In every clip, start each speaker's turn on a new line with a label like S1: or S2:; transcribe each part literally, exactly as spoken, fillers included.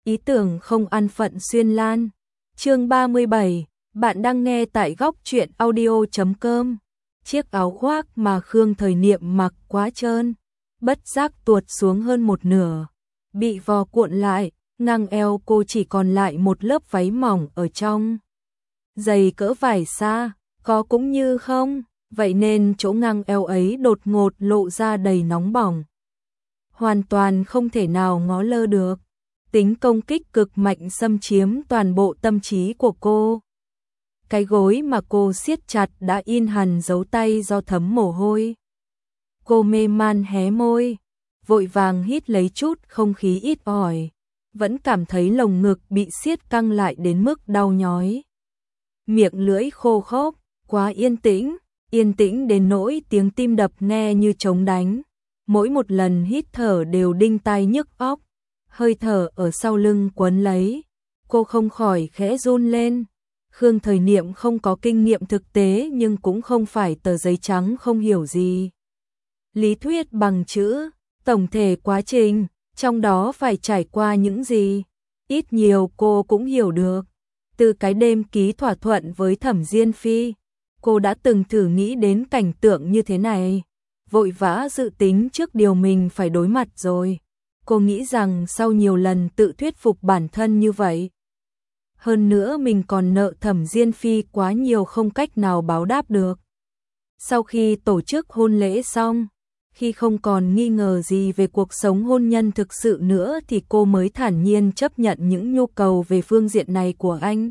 S1: Ý tưởng không an phận xuyên lan. Chương ba mươi bảy, bạn đang nghe tại góc truyện audio chấm com. Chiếc áo khoác mà Khương Thời Niệm mặc quá trơn, bất giác tuột xuống hơn một nửa, bị vò cuộn lại, ngang eo cô chỉ còn lại một lớp váy mỏng ở trong. Giày cỡ vải xa, có cũng như không, vậy nên chỗ ngang eo ấy đột ngột lộ ra đầy nóng bỏng. Hoàn toàn không thể nào ngó lơ được. Tính công kích cực mạnh xâm chiếm toàn bộ tâm trí của cô. Cái gối mà cô siết chặt đã in hằn dấu tay do thấm mồ hôi. Cô mê man hé môi, vội vàng hít lấy chút không khí ít ỏi, vẫn cảm thấy lồng ngực bị siết căng lại đến mức đau nhói. Miệng lưỡi khô khốc, quá yên tĩnh, yên tĩnh đến nỗi tiếng tim đập nghe như trống đánh. Mỗi một lần hít thở đều đinh tai nhức óc. Hơi thở ở sau lưng quấn lấy, cô không khỏi khẽ run lên. Khương Thời Niệm không có kinh nghiệm thực tế nhưng cũng không phải tờ giấy trắng không hiểu gì. Lý thuyết bằng chữ, tổng thể quá trình, trong đó phải trải qua những gì, ít nhiều cô cũng hiểu được. Từ cái đêm ký thỏa thuận với Thẩm Diên Phi, cô đã từng thử nghĩ đến cảnh tượng như thế này, vội vã dự tính trước điều mình phải đối mặt rồi. Cô nghĩ rằng sau nhiều lần tự thuyết phục bản thân như vậy, hơn nữa mình còn nợ Thẩm Diên Phi quá nhiều không cách nào báo đáp được. Sau khi tổ chức hôn lễ xong, khi không còn nghi ngờ gì về cuộc sống hôn nhân thực sự nữa thì cô mới thản nhiên chấp nhận những nhu cầu về phương diện này của anh.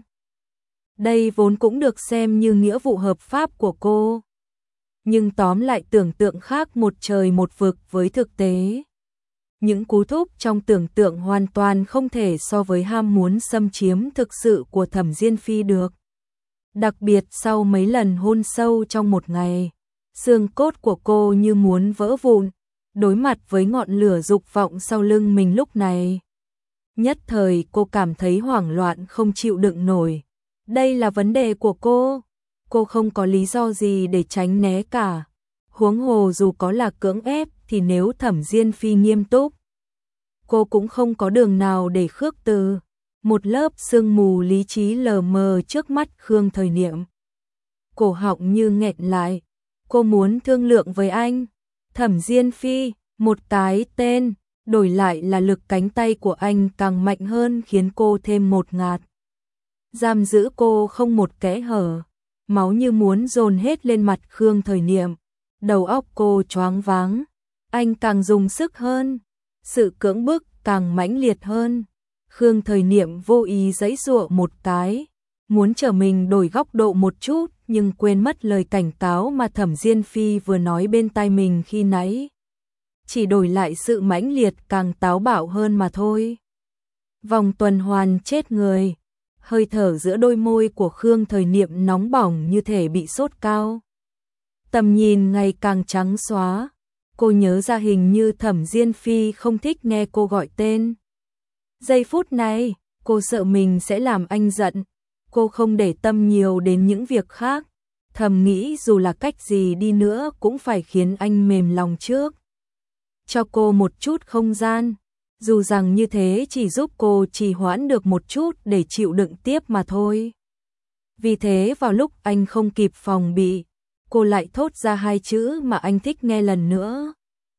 S1: Đây vốn cũng được xem như nghĩa vụ hợp pháp của cô. Nhưng tóm lại tưởng tượng khác một trời một vực với thực tế. Những cú thúc trong tưởng tượng hoàn toàn không thể so với ham muốn xâm chiếm thực sự của Thẩm Diên Phi được. Đặc biệt sau mấy lần hôn sâu trong một ngày, xương cốt của cô như muốn vỡ vụn, đối mặt với ngọn lửa dục vọng sau lưng mình lúc này. Nhất thời cô cảm thấy hoảng loạn không chịu đựng nổi. Đây là vấn đề của cô. Cô không có lý do gì để tránh né cả. Huống hồ dù có là cưỡng ép thì nếu Thẩm Diên Phi nghiêm túc, cô cũng không có đường nào để khước từ. Một lớp sương mù lý trí lờ mờ trước mắt Khương Thời Niệm. Cổ họng như nghẹn lại. Cô muốn thương lượng với anh. Thẩm Diên Phi, một cái tên, đổi lại là lực cánh tay của anh càng mạnh hơn khiến cô thêm một ngạt. Giam giữ cô không một kẽ hở. Máu như muốn dồn hết lên mặt Khương Thời Niệm. Đầu óc cô choáng váng. Anh càng dùng sức hơn. Sự cưỡng bức càng mãnh liệt hơn. Khương Thời Niệm vô ý giãy giụa một cái, muốn trở mình đổi góc độ một chút nhưng quên mất lời cảnh cáo mà Thẩm Diên Phi vừa nói bên tai mình khi nãy. Chỉ đổi lại sự mãnh liệt càng táo bạo hơn mà thôi. Vòng tuần hoàn chết người. Hơi thở giữa đôi môi của Khương Thời Niệm nóng bỏng như thể bị sốt cao. Tầm nhìn ngày càng trắng xóa. Cô nhớ ra hình như Thẩm Diên Phi không thích nghe cô gọi tên. Giây phút này, cô sợ mình sẽ làm anh giận. Cô không để tâm nhiều đến những việc khác. Thầm nghĩ dù là cách gì đi nữa cũng phải khiến anh mềm lòng trước. Cho cô một chút không gian. Dù rằng như thế chỉ giúp cô trì hoãn được một chút để chịu đựng tiếp mà thôi. Vì thế vào lúc anh không kịp phòng bị, cô lại thốt ra hai chữ mà anh thích nghe lần nữa.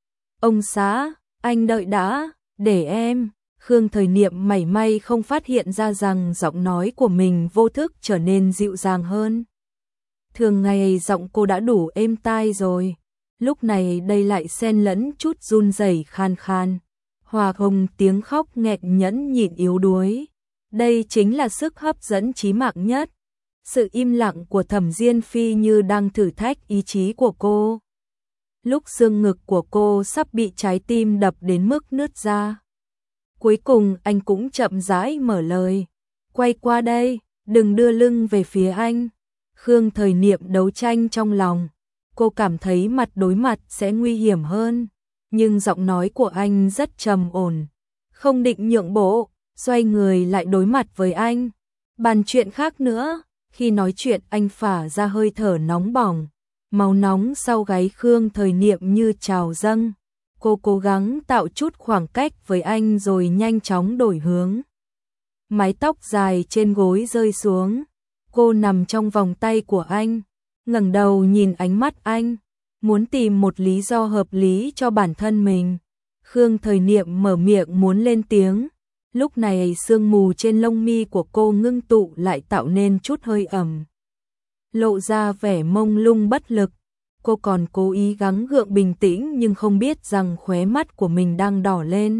S1: Ông xã, anh đợi đã, để em. Khương Thời Niệm mảy may không phát hiện ra rằng giọng nói của mình vô thức trở nên dịu dàng hơn. Thường ngày giọng cô đã đủ êm tai rồi, lúc này đây lại xen lẫn chút run rẩy khan khan, hòa cùng tiếng khóc nghẹn nhẫn nhịn yếu đuối. Đây chính là sức hấp dẫn chí mạng nhất. Sự im lặng của Thẩm Diên Phi như đang thử thách ý chí của cô. Lúc xương ngực của cô sắp bị trái tim đập đến mức nứt ra. Cuối cùng anh cũng chậm rãi mở lời. Quay qua đây, đừng đưa lưng về phía anh. Khương Thời Niệm đấu tranh trong lòng. Cô cảm thấy mặt đối mặt sẽ nguy hiểm hơn. Nhưng giọng nói của anh rất trầm ổn. Không định nhượng bộ, xoay người lại đối mặt với anh. Bàn chuyện khác nữa. Khi nói chuyện anh phả ra hơi thở nóng bỏng. Máu nóng sau gáy Khương Thời Niệm như trào dâng. Cô cố gắng tạo chút khoảng cách với anh rồi nhanh chóng đổi hướng. mái tóc dài trên gối rơi xuống. Cô nằm trong vòng tay của anh, ngẩng đầu nhìn ánh mắt anh, muốn tìm một lý do hợp lý cho bản thân mình. Khương Thời Niệm mở miệng muốn lên tiếng, lúc này sương mù trên lông mi của cô ngưng tụ lại tạo nên chút hơi ẩm, lộ ra vẻ mông lung bất lực. Cô còn cố ý gắng gượng bình tĩnh nhưng không biết rằng khóe mắt của mình đang đỏ lên.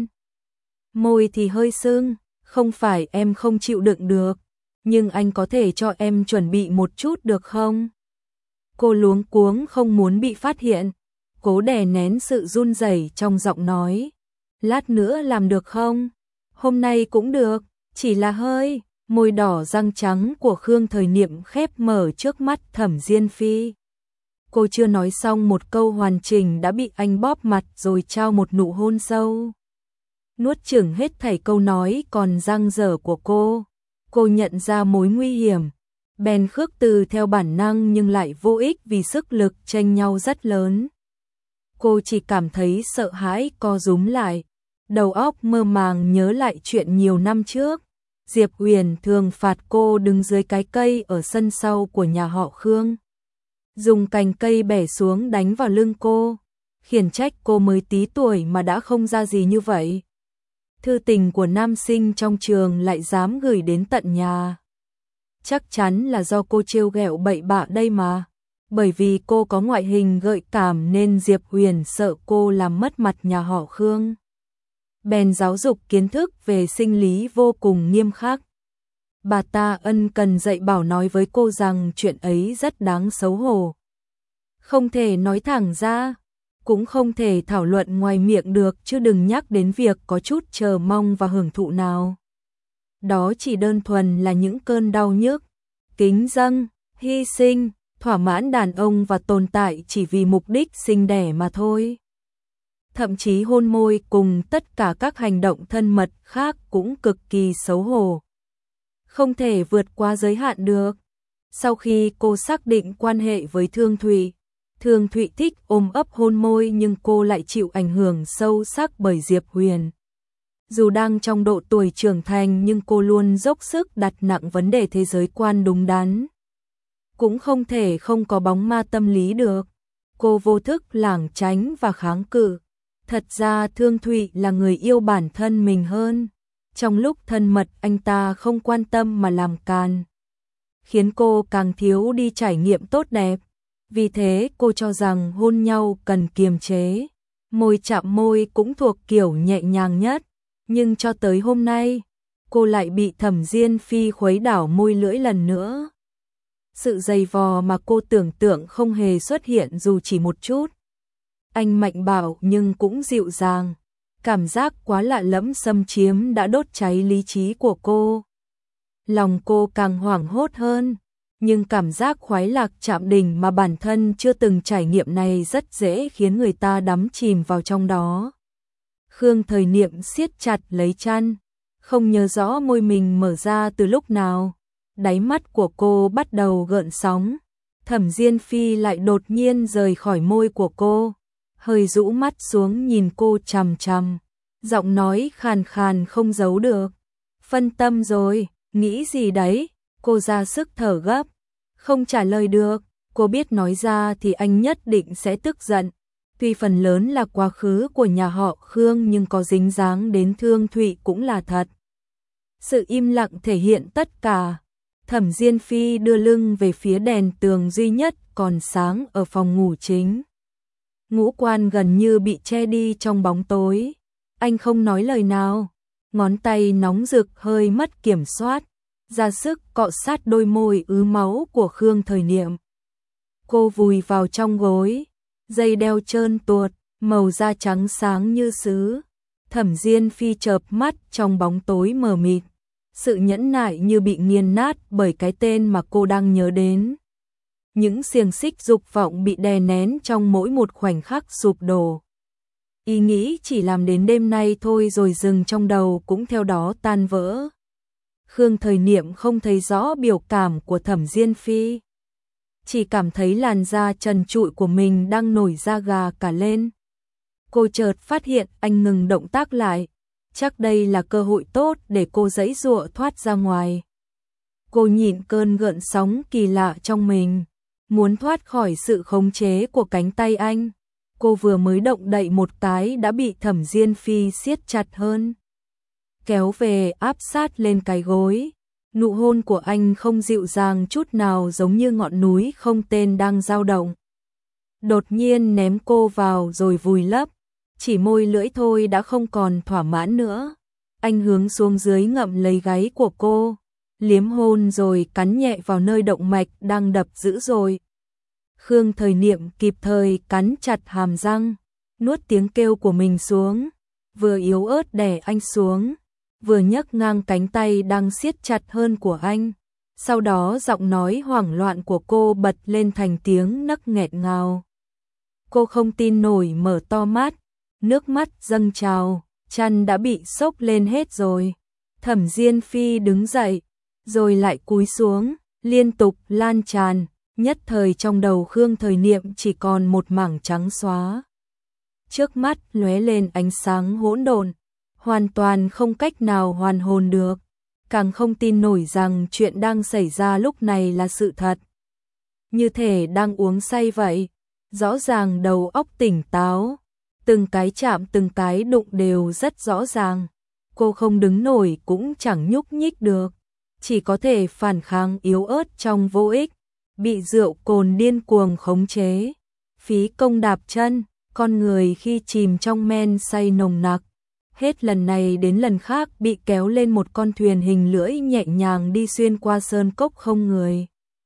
S1: Môi thì hơi sưng, không phải em không chịu đựng được, nhưng anh có thể cho em chuẩn bị một chút được không? Cô luống cuống không muốn bị phát hiện, cố đè nén sự run rẩy trong giọng nói. Lát nữa làm được không? Hôm nay cũng được, chỉ là hơi. Môi đỏ răng trắng của Khương Thời Niệm khép mở trước mắt Thẩm Diên Phi. Cô chưa nói xong một câu hoàn chỉnh đã bị anh bóp mặt rồi trao một nụ hôn sâu. Nuốt chửng hết thảy câu nói còn dang dở của cô. Cô nhận ra mối nguy hiểm, bèn khước từ theo bản năng nhưng lại vô ích vì sức lực tranh nhau rất lớn. Cô chỉ cảm thấy sợ hãi co rúm lại, đầu óc mơ màng nhớ lại chuyện nhiều năm trước. Diệp Huyền thường phạt cô đứng dưới cái cây ở sân sau của nhà họ Khương, dùng cành cây bẻ xuống đánh vào lưng cô, khiển trách cô mới tí tuổi mà đã không ra gì như vậy. Thư tình của nam sinh trong trường lại dám gửi đến tận nhà. Chắc chắn là do cô trêu ghẹo bậy bạ đây mà. Bởi vì cô có ngoại hình gợi cảm nên Diệp Huyền sợ cô làm mất mặt nhà họ Khương, bèn giáo dục kiến thức về sinh lý vô cùng nghiêm khắc. Bà ta ân cần dạy bảo nói với cô rằng chuyện ấy rất đáng xấu hổ. Không thể nói thẳng ra, cũng không thể thảo luận ngoài miệng được, chứ đừng nhắc đến việc có chút chờ mong và hưởng thụ nào. Đó chỉ đơn thuần là những cơn đau nhức, kính dâng, hy sinh, thỏa mãn đàn ông và tồn tại chỉ vì mục đích sinh đẻ mà thôi. Thậm chí hôn môi cùng tất cả các hành động thân mật khác cũng cực kỳ xấu hổ, không thể vượt qua giới hạn được. Sau khi cô xác định quan hệ với Thương Thụy, Thương Thụy thích ôm ấp hôn môi nhưng cô lại chịu ảnh hưởng sâu sắc bởi Diệp Huyền. Dù đang trong độ tuổi trưởng thành nhưng cô luôn dốc sức đặt nặng vấn đề thế giới quan đúng đắn. Cũng không thể không có bóng ma tâm lý được. Cô vô thức lảng tránh và kháng cự. Thật ra Thương Thụy là người yêu bản thân mình hơn. Trong lúc thân mật anh ta không quan tâm mà làm càn, khiến cô càng thiếu đi trải nghiệm tốt đẹp. Vì thế cô cho rằng hôn nhau cần kiềm chế. Môi chạm môi cũng thuộc kiểu nhẹ nhàng nhất. Nhưng cho tới hôm nay, cô lại bị Thẩm Diên Phi khuấy đảo môi lưỡi lần nữa. Sự dày vò mà cô tưởng tượng không hề xuất hiện dù chỉ một chút. Anh mạnh bạo nhưng cũng dịu dàng. Cảm giác quá lạ lẫm xâm chiếm đã đốt cháy lý trí của cô. Lòng cô càng hoảng hốt hơn. Nhưng cảm giác khoái lạc chạm đỉnh mà bản thân chưa từng trải nghiệm này rất dễ khiến người ta đắm chìm vào trong đó. Khương Thời Niệm siết chặt lấy chăn, không nhớ rõ môi mình mở ra từ lúc nào. Đáy mắt của cô bắt đầu gợn sóng. Thẩm Diên Phi lại đột nhiên rời khỏi môi của cô, hơi rũ mắt xuống nhìn cô chằm chằm, giọng nói khàn khàn không giấu được. Phân tâm rồi, nghĩ gì đấy? Cô ra sức thở gấp, không trả lời được. Cô biết nói ra thì anh nhất định sẽ tức giận. Tuy phần lớn là quá khứ của nhà họ Khương nhưng có dính dáng đến Thương Thụy cũng là thật. Sự im lặng thể hiện tất cả. Thẩm Diên Phi đưa lưng về phía đèn tường duy nhất còn sáng ở phòng ngủ chính. Ngũ quan gần như bị che đi trong bóng tối. Anh không nói lời nào, ngón tay nóng rực hơi mất kiểm soát, ra sức cọ sát đôi môi ứ máu của Khương Thời Niệm. Cô vùi vào trong gối, dây đeo trơn tuột, màu da trắng sáng như sứ. Thẩm Diên Phi chợp mắt trong bóng tối mờ mịt, sự nhẫn nại như bị nghiền nát bởi cái tên mà cô đang nhớ đến. Những xiềng xích dục vọng bị đè nén trong mỗi một khoảnh khắc sụp đổ. Ý nghĩ chỉ làm đến đêm nay thôi rồi dừng trong đầu cũng theo đó tan vỡ. Khương Thời Niệm không thấy rõ biểu cảm của Thẩm Diên Phi, chỉ cảm thấy làn da trần trụi của mình đang nổi da gà cả lên. Cô chợt phát hiện anh ngừng động tác lại, chắc đây là cơ hội tốt để cô giãy giụa thoát ra ngoài. Cô nhịn cơn gợn sóng kỳ lạ trong mình, muốn thoát khỏi sự khống chế của cánh tay anh. Cô vừa mới động đậy một cái đã bị Thẩm Diên Phi siết chặt hơn, kéo về áp sát lên cái gối. Nụ hôn của anh không dịu dàng chút nào, giống như ngọn núi không tên đang dao động. Đột nhiên ném cô vào rồi vùi lấp, chỉ môi lưỡi thôi đã không còn thỏa mãn nữa. Anh hướng xuống dưới ngậm lấy gáy của cô, liếm hôn rồi cắn nhẹ vào nơi động mạch đang đập dữ dội. Khương Thời Niệm kịp thời cắn chặt hàm răng, nuốt tiếng kêu của mình xuống, vừa yếu ớt đè anh xuống, vừa nhấc ngang cánh tay đang siết chặt hơn của anh. Sau đó giọng nói hoảng loạn của cô bật lên thành tiếng nấc nghẹt ngào. Cô không tin nổi mở to mắt, nước mắt dâng trào, chăn đã bị xốc lên hết rồi. Thẩm Diên Phi đứng dậy, rồi lại cúi xuống, liên tục lan tràn, nhất thời trong đầu Khương Thời Niệm chỉ còn một mảng trắng xóa. Trước mắt lóe lên ánh sáng hỗn độn, hoàn toàn không cách nào hoàn hồn được, càng không tin nổi rằng chuyện đang xảy ra lúc này là sự thật. Như thể đang uống say vậy, rõ ràng đầu óc tỉnh táo, từng cái chạm từng cái đụng đều rất rõ ràng. Cô không đứng nổi cũng chẳng nhúc nhích được, chỉ có thể phản kháng yếu ớt trong vô ích, bị rượu cồn điên cuồng khống chế, phí công đạp chân. Con người khi chìm trong men say nồng nặc, hết lần này đến lần khác bị kéo lên một con thuyền hình lưỡi nhẹ nhàng đi xuyên qua sơn cốc không người.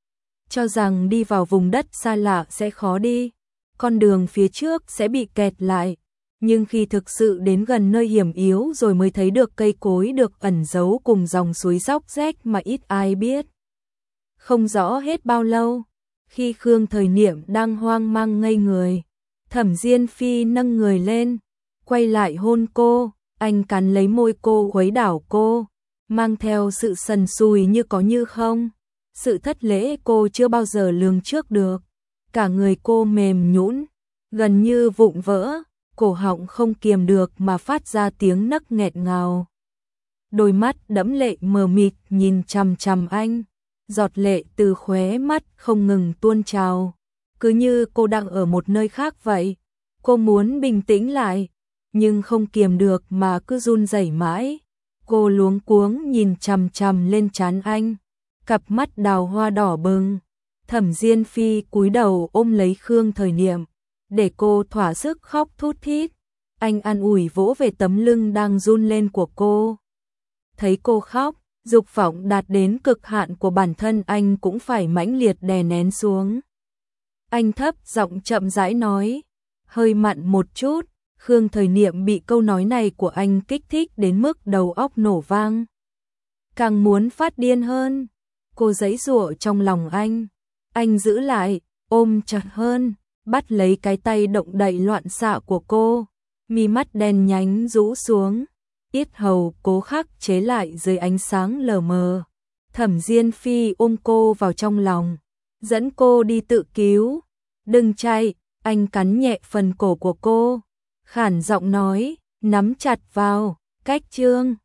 S1: Cho rằng đi vào vùng đất xa lạ sẽ khó đi, con đường phía trước sẽ bị kẹt lại, nhưng khi thực sự đến gần nơi hiểm yếu rồi mới thấy được cây cối được ẩn giấu cùng dòng suối róc rách mà ít ai biết. Không rõ hết bao lâu, khi Khương Thời Niệm đang hoang mang ngây người, Thẩm Diên Phi nâng người lên, quay lại hôn cô, anh cắn lấy môi cô khuấy đảo cô, mang theo sự sần sùi như có như không, sự thất lễ cô chưa bao giờ lường trước được. Cả người cô mềm nhũn, gần như vụn vỡ, cổ họng không kiềm được mà phát ra tiếng nấc nghẹt ngào. Đôi mắt đẫm lệ mờ mịt nhìn chằm chằm anh, giọt lệ từ khóe mắt không ngừng tuôn trào, cứ như cô đang ở một nơi khác vậy. Cô muốn bình tĩnh lại, nhưng không kiềm được mà cứ run rẩy mãi. Cô luống cuống nhìn chằm chằm lên trán anh, cặp mắt đào hoa đỏ bừng. Thẩm Diên Phi cúi đầu ôm lấy Khương Thời Niệm, để cô thỏa sức khóc thút thít. Anh an ủi vỗ về tấm lưng đang run lên của cô. Thấy cô khóc, dục vọng đạt đến cực hạn của bản thân anh cũng phải mãnh liệt đè nén xuống. Anh thấp giọng chậm rãi nói, hơi mặn một chút. Khương Thời Niệm bị câu nói này của anh kích thích đến mức đầu óc nổ vang, càng muốn phát điên hơn. Cô giãy giụa trong lòng anh, anh giữ lại, ôm chặt hơn, bắt lấy cái tay động đậy loạn xạ của cô, mi mắt đen nhánh rũ xuống, yết hầu cố khắc chế lại dưới ánh sáng lờ mờ. Thẩm Diên Phi ôm cô vào trong lòng, dẫn cô đi tự cứu. Đừng chạy, anh cắn nhẹ phần cổ của cô, khản giọng nói, nắm chặt vào, cách chương.